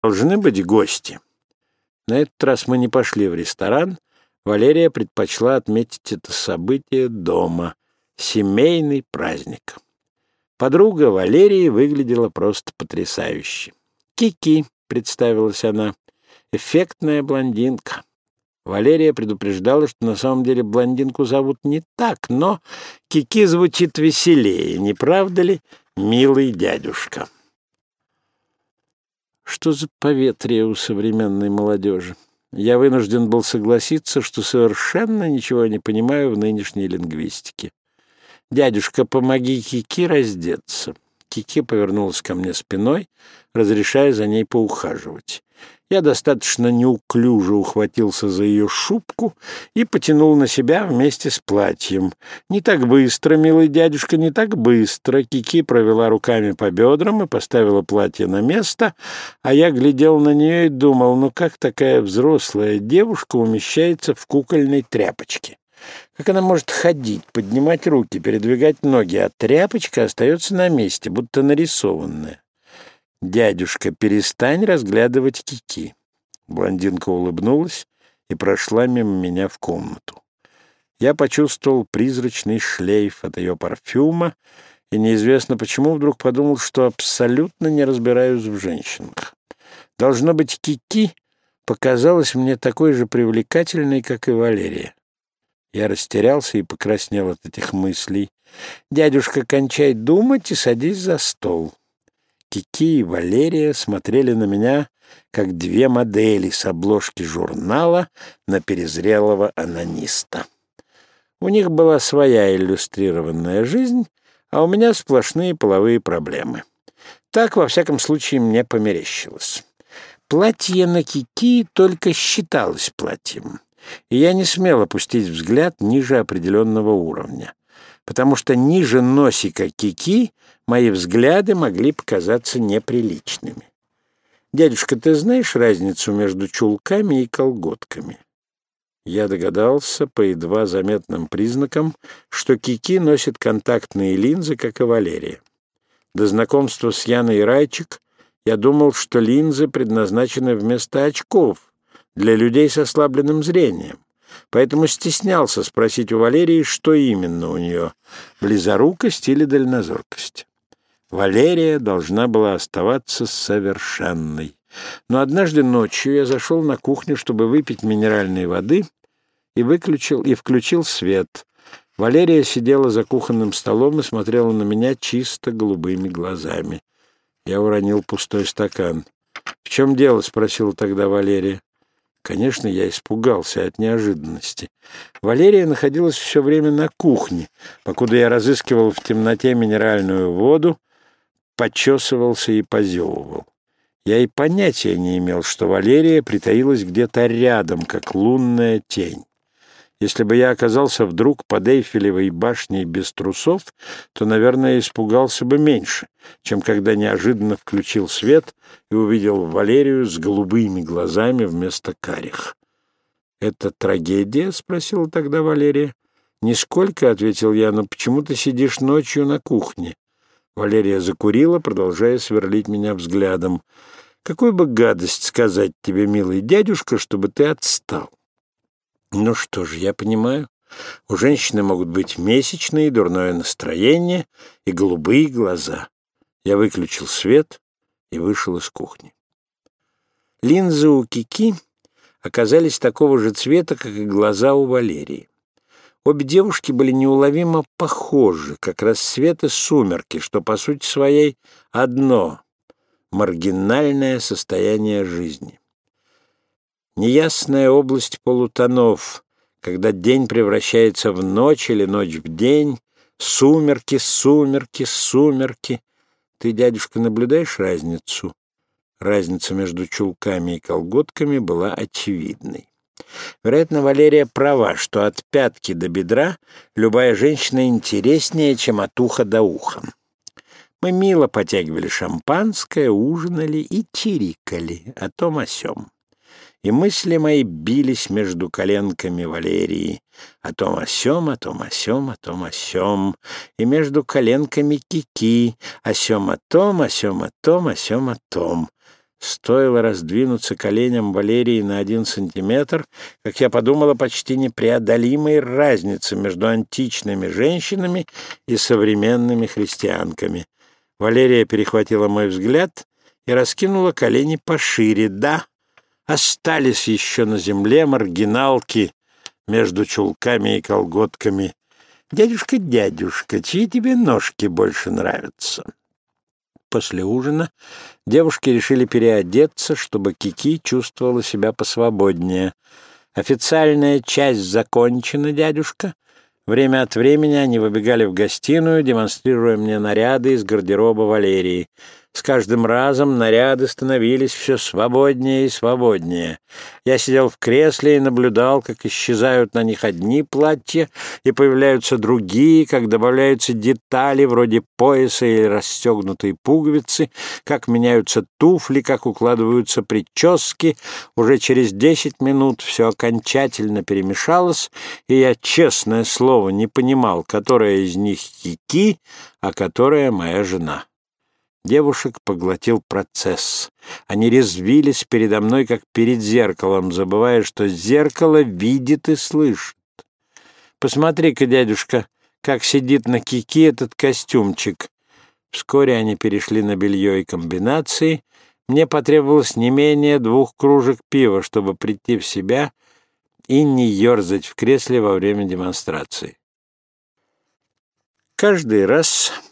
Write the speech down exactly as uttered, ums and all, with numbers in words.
Должны быть гости. На этот раз мы не пошли в ресторан. Валерия предпочла отметить это событие дома. Семейный праздник. Подруга Валерии выглядела просто потрясающе. «Кики», — представилась она, — «эффектная блондинка». Валерия предупреждала, что на самом деле блондинку зовут не так, но Кики звучит веселее, не правда ли, милый дядюшка? Что за поветрие у современной молодежи? Я вынужден был согласиться, что совершенно ничего не понимаю в нынешней лингвистике. «Дядюшка, помоги Кики раздеться». Кики повернулась ко мне спиной, разрешая за ней поухаживать. Я достаточно неуклюже ухватился за ее шубку и потянул на себя вместе с платьем. «Не так быстро, милый дядюшка, не так быстро!» Кики провела руками по бедрам и поставила платье на место, а я глядел на нее и думал, ну как такая взрослая девушка умещается в кукольной тряпочке? Как она может ходить, поднимать руки, передвигать ноги, а тряпочка остается на месте, будто нарисованная? «Дядюшка, перестань разглядывать Кики». Блондинка улыбнулась и прошла мимо меня в комнату. Я почувствовал призрачный шлейф от ее парфюма и неизвестно почему вдруг подумал, что абсолютно не разбираюсь в женщинах. Должно быть, Кики показалась мне такой же привлекательной, как и Валерия. Я растерялся и покраснел от этих мыслей. «Дядюшка, кончай думать и садись за стол». Кики и Валерия смотрели на меня, как две модели с обложки журнала на перезрелого онаниста. У них была своя иллюстрированная жизнь, а у меня сплошные половые проблемы. Так, во всяком случае, мне померещилось. Платье на Кики только считалось платьем, и я не смел опустить взгляд ниже определенного уровня, потому что ниже носика Кики мои взгляды могли показаться неприличными. «Дядюшка, ты знаешь разницу между чулками и колготками?» Я догадался по едва заметным признакам, что Кики носит контактные линзы, как и Валерия. До знакомства с Яной Райчик я думал, что линзы предназначены вместо очков для людей с ослабленным зрением, поэтому стеснялся спросить у Валерии, что именно у нее — близорукость или дальнозоркость. Валерия должна была оставаться совершенной. Но однажды ночью я зашел на кухню, чтобы выпить минеральной воды, и выключил и включил свет. Валерия сидела за кухонным столом и смотрела на меня чисто голубыми глазами. Я уронил пустой стакан. «В чем дело?» — спросила тогда Валерия. Конечно, я испугался от неожиданности. Валерия находилась все время на кухне, покуда я разыскивал в темноте минеральную воду, почесывался и позевывал. Я и понятия не имел, что Валерия притаилась где-то рядом, как лунная тень. Если бы я оказался вдруг под Эйфелевой башней без трусов, то, наверное, испугался бы меньше, чем когда неожиданно включил свет и увидел Валерию с голубыми глазами вместо карих. «Это трагедия?» — спросила тогда Валерия. «Нисколько», — ответил я, — «но почему ты сидишь ночью на кухне?» Валерия закурила, продолжая сверлить меня взглядом. «Какую бы гадость сказать тебе, милый дядюшка, чтобы ты отстал?» «Ну что же, я понимаю. У женщины могут быть месячные, дурное настроение и голубые глаза». Я выключил свет и вышел из кухни. Линзы у Кики оказались такого же цвета, как и глаза у Валерии. Обе девушки были неуловимо похожи, как рассвет и сумерки, что по сути своей одно — маргинальное состояние жизни. Неясная область полутонов, когда день превращается в ночь или ночь в день, сумерки, сумерки, сумерки. Ты, дядюшка, наблюдаешь разницу? Разница между чулками и колготками была очевидной. Вероятно, Валерия права, что от пятки до бедра любая женщина интереснее, чем от уха до уха. Мы мило потягивали шампанское, ужинали и чирикали о том о сём. И мысли мои бились между коленками Валерии, о том о сём, о том о сём, о том о сём, и между коленками Кики, о сём о том, о сём о том, о сём о том. Стоило раздвинуться коленям Валерии на один сантиметр, как я подумала, почти непреодолимой разницы между античными женщинами и современными христианками. Валерия перехватила мой взгляд и раскинула колени пошире. Да, остались еще на земле маргиналки между чулками и колготками. «Дядюшка, дядюшка, чьи тебе ножки больше нравятся?» После ужина девушки решили переодеться, чтобы Кики чувствовала себя посвободнее. «Официальная часть закончена, дядюшка». Время от времени они выбегали в гостиную, демонстрируя мне наряды из гардероба Валерии. С каждым разом наряды становились все свободнее и свободнее. Я сидел в кресле и наблюдал, как исчезают на них одни платья и появляются другие, как добавляются детали вроде пояса или расстегнутой пуговицы, как меняются туфли, как укладываются прически. Уже через десять минут все окончательно перемешалось, и я, честное слово, не понимал, которая из них Кики, а которая моя жена. Девушек поглотил процесс. Они резвились передо мной, как перед зеркалом, забывая, что зеркало видит и слышит. «Посмотри-ка, дядюшка, как сидит на Кики этот костюмчик». Вскоре они перешли на белье и комбинации. Мне потребовалось не менее двух кружек пива, чтобы прийти в себя и не ерзать в кресле во время демонстрации. Каждый раз,